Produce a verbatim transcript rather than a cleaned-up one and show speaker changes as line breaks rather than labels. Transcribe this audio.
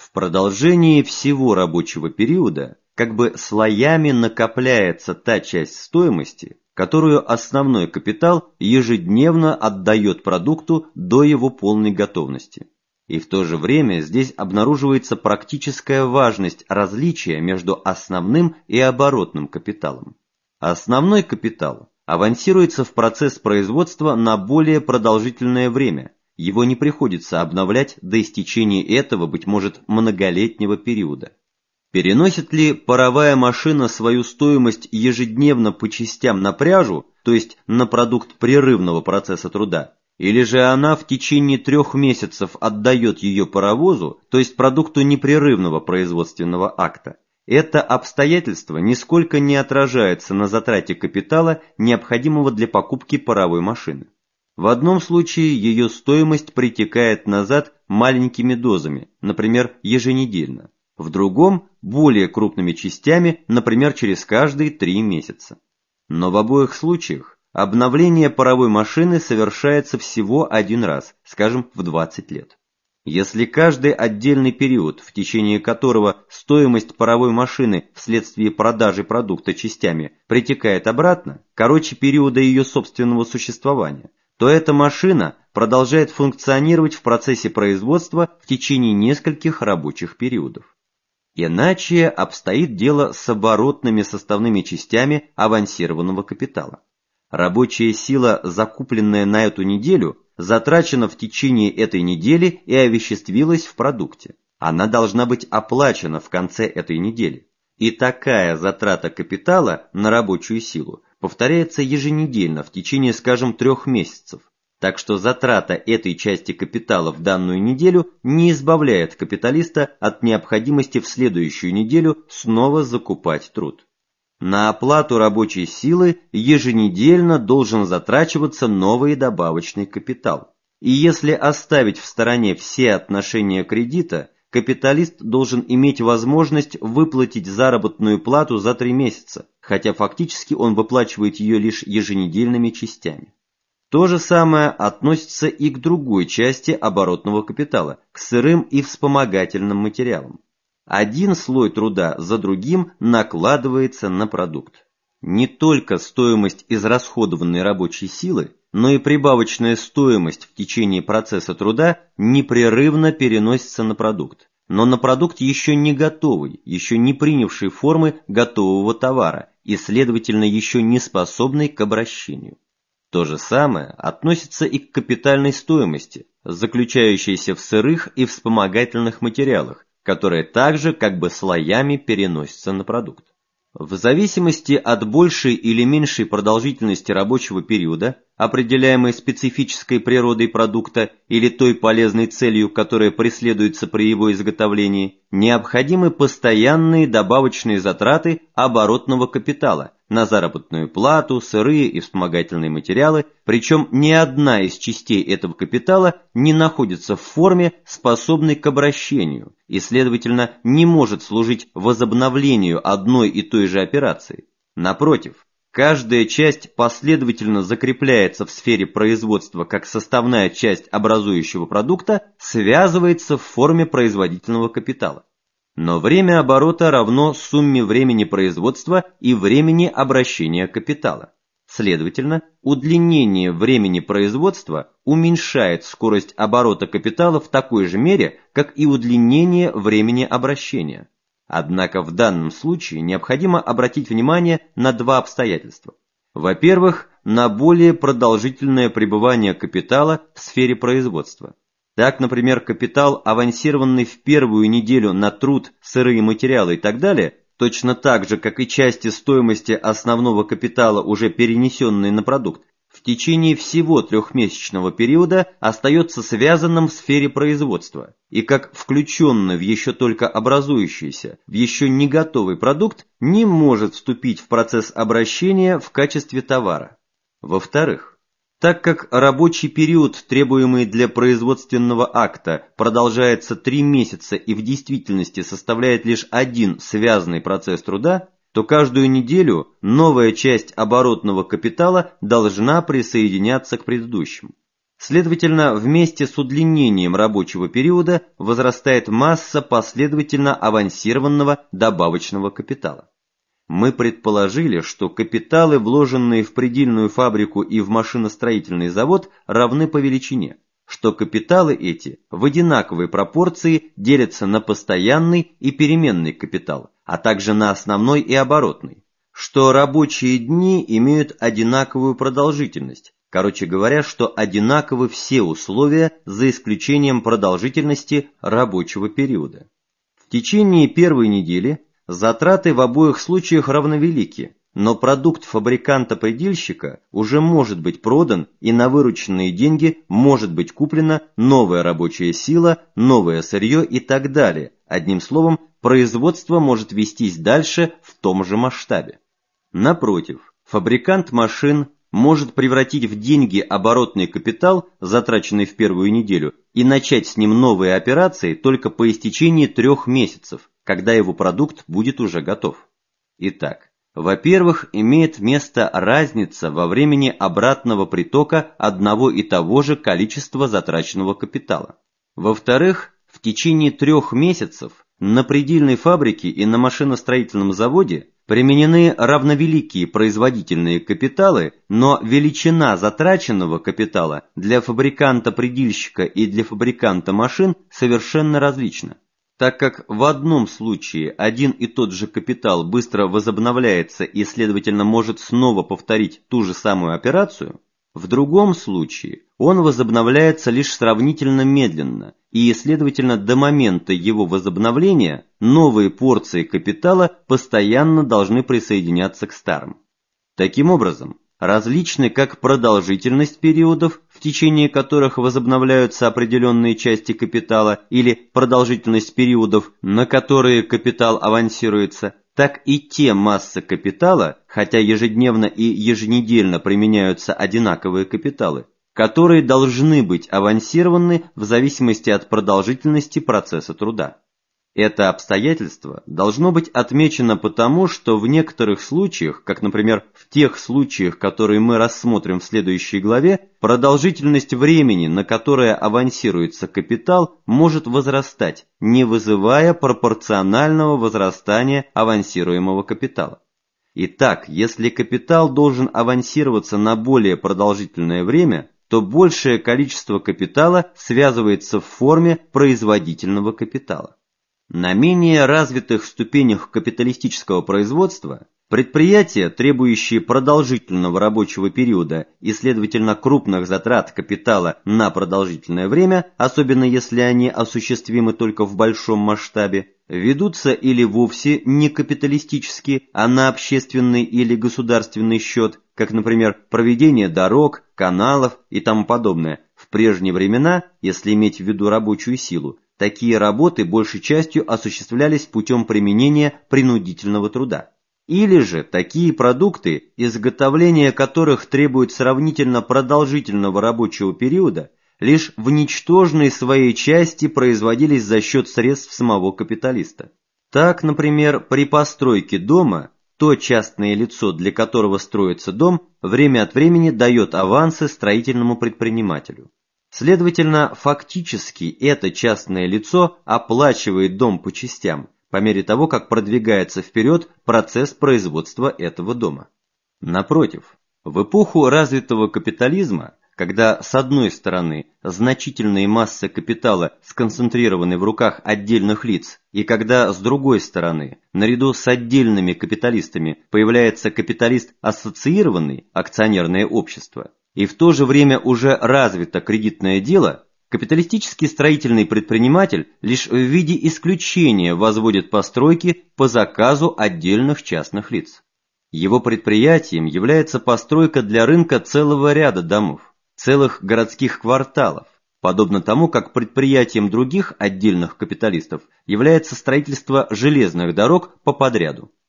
В продолжении всего рабочего периода как бы слоями накопляется та часть стоимости, которую основной капитал ежедневно отдает продукту до его полной готовности. И в то же время здесь обнаруживается практическая важность различия между основным и оборотным капиталом. Основной капитал авансируется в процесс производства на более продолжительное время, его не приходится обновлять до истечения этого, быть может, многолетнего периода. Переносит ли паровая машина свою стоимость ежедневно по частям на пряжу, то есть на продукт прерывного процесса труда, или же она в течение трех месяцев отдает ее паровозу, то есть продукту непрерывного производственного акта? Это обстоятельство нисколько не отражается на затрате капитала, необходимого для покупки паровой машины. В одном случае ее стоимость притекает назад маленькими дозами, например, еженедельно. В другом – более крупными частями, например, через каждые три месяца. Но в обоих случаях обновление паровой машины совершается всего один раз, скажем, в двадцать лет. Если каждый отдельный период, в течение которого стоимость паровой машины вследствие продажи продукта частями притекает обратно, короче периода ее собственного существования, то эта машина продолжает функционировать в процессе производства в течение нескольких рабочих периодов. Иначе обстоит дело с оборотными составными частями авансированного капитала. Рабочая сила, закупленная на эту неделю, затрачена в течение этой недели и овеществилась в продукте. Она должна быть оплачена в конце этой недели. И такая затрата капитала на рабочую силу повторяется еженедельно в течение, скажем, трех месяцев. Так что затрата этой части капитала в данную неделю не избавляет капиталиста от необходимости в следующую неделю снова закупать труд. На оплату рабочей силы еженедельно должен затрачиваться новый добавочный капитал. И если оставить в стороне все отношения кредита, капиталист должен иметь возможность выплатить заработную плату за три месяца, хотя фактически он выплачивает ее лишь еженедельными частями. То же самое относится и к другой части оборотного капитала, к сырым и вспомогательным материалам. Один слой труда за другим накладывается на продукт. Не только стоимость израсходованной рабочей силы, но и прибавочная стоимость в течение процесса труда непрерывно переносится на продукт, но на продукт еще не готовый, еще не принявший формы готового товара и, следовательно, еще не способный к обращению. То же самое относится и к капитальной стоимости, заключающейся в сырых и вспомогательных материалах, которые также как бы слоями переносятся на продукт. В зависимости от большей или меньшей продолжительности рабочего периода, определяемой специфической природой продукта или той полезной целью, которая преследуется при его изготовлении, необходимы постоянные добавочные затраты оборотного капитала на заработную плату, сырые и вспомогательные материалы, причем ни одна из частей этого капитала не находится в форме, способной к обращению, и, следовательно, не может служить возобновлению одной и той же операции. Напротив, каждая часть последовательно закрепляется в сфере производства как составная часть образующего продукта, связывается в форме производительного капитала. Но время оборота равно сумме времени производства и времени обращения капитала. Следовательно, удлинение времени производства уменьшает скорость оборота капитала в такой же мере, как и удлинение времени обращения. Однако в данном случае необходимо обратить внимание на два обстоятельства. Во-первых, на более продолжительное пребывание капитала в сфере производства. Так, например, капитал, авансированный в первую неделю на труд, сырые материалы и так далее, точно так же, как и части стоимости основного капитала, уже перенесенные на продукт, в течение всего трехмесячного периода остается связанным в сфере производства, и как включенный в еще только образующийся, в еще не готовый продукт, не может вступить в процесс обращения в качестве товара. Во-вторых, так как рабочий период, требуемый для производственного акта, продолжается три месяца и в действительности составляет лишь один связанный процесс труда, то каждую неделю новая часть оборотного капитала должна присоединяться к предыдущим. Следовательно, вместе с удлинением рабочего периода возрастает масса последовательно авансированного добавочного капитала. Мы предположили, что капиталы, вложенные в предельную фабрику и в машиностроительный завод, равны по величине, что капиталы эти в одинаковой пропорции делятся на постоянный и переменный капитал, а также на основной и оборотный, что рабочие дни имеют одинаковую продолжительность, короче говоря, что одинаковы все условия за исключением продолжительности рабочего периода. В течение первой недели затраты в обоих случаях равновелики, но продукт фабриканта-предельщика уже может быть продан, и на вырученные деньги может быть куплена новая рабочая сила, новое сырье и так далее. Одним словом, производство может вестись дальше в том же масштабе. Напротив, фабрикант машин может превратить в деньги оборотный капитал, затраченный в первую неделю, и начать с ним новые операции только по истечении трех месяцев, когда его продукт будет уже готов. Итак, во-первых, имеет место разница во времени обратного притока одного и того же количества затраченного капитала. Во-вторых, в течение трех месяцев на предельной фабрике и на машиностроительном заводе применены равновеликие производительные капиталы, но величина затраченного капитала для фабриканта-предельщика и для фабриканта машин совершенно различна. Так как в одном случае один и тот же капитал быстро возобновляется и, следовательно, может снова повторить ту же самую операцию, в другом случае он возобновляется лишь сравнительно медленно, и, следовательно, до момента его возобновления новые порции капитала постоянно должны присоединяться к старым. Таким образом, различны как продолжительность периодов, в течение которых возобновляются определенные части капитала, или продолжительность периодов, на которые капитал авансируется, так и те массы капитала, хотя ежедневно и еженедельно применяются одинаковые капиталы, которые должны быть авансированы в зависимости от продолжительности процесса труда. Это обстоятельство должно быть отмечено потому, что в некоторых случаях, как, например, в тех случаях, которые мы рассмотрим в следующей главе, продолжительность времени, на которое авансируется капитал, может возрастать, не вызывая пропорционального возрастания авансируемого капитала. Итак, если капитал должен авансироваться на более продолжительное время, то большее количество капитала связывается в форме производительного капитала. На менее развитых ступенях капиталистического производства предприятия, требующие продолжительного рабочего периода и, следовательно, крупных затрат капитала на продолжительное время, особенно если они осуществимы только в большом масштабе, ведутся или вовсе не капиталистически, а на общественный или государственный счет, как, например, проведение дорог, каналов и тому подобное. В прежние времена, если иметь в виду рабочую силу, такие работы большей частью осуществлялись путем применения принудительного труда. Или же такие продукты, изготовление которых требует сравнительно продолжительного рабочего периода, лишь в ничтожной своей части производились за счет средств самого капиталиста. Так, например, при постройке дома то частное лицо, для которого строится дом, время от времени дает авансы строительному предпринимателю. Следовательно, фактически это частное лицо оплачивает дом по частям, по мере того, как продвигается вперед процесс производства этого дома. Напротив, в эпоху развитого капитализма, когда с одной стороны значительные массы капитала сконцентрированы в руках отдельных лиц, и когда с другой стороны, наряду с отдельными капиталистами появляется капиталист ассоциированный, акционерное общество, и в то же время уже развито кредитное дело, капиталистический строительный предприниматель лишь в виде исключения возводит постройки по заказу отдельных частных лиц. Его предприятием является постройка для рынка целого ряда домов, целых городских кварталов, подобно тому, как предприятием других отдельных капиталистов является строительство железных дорог по подряду.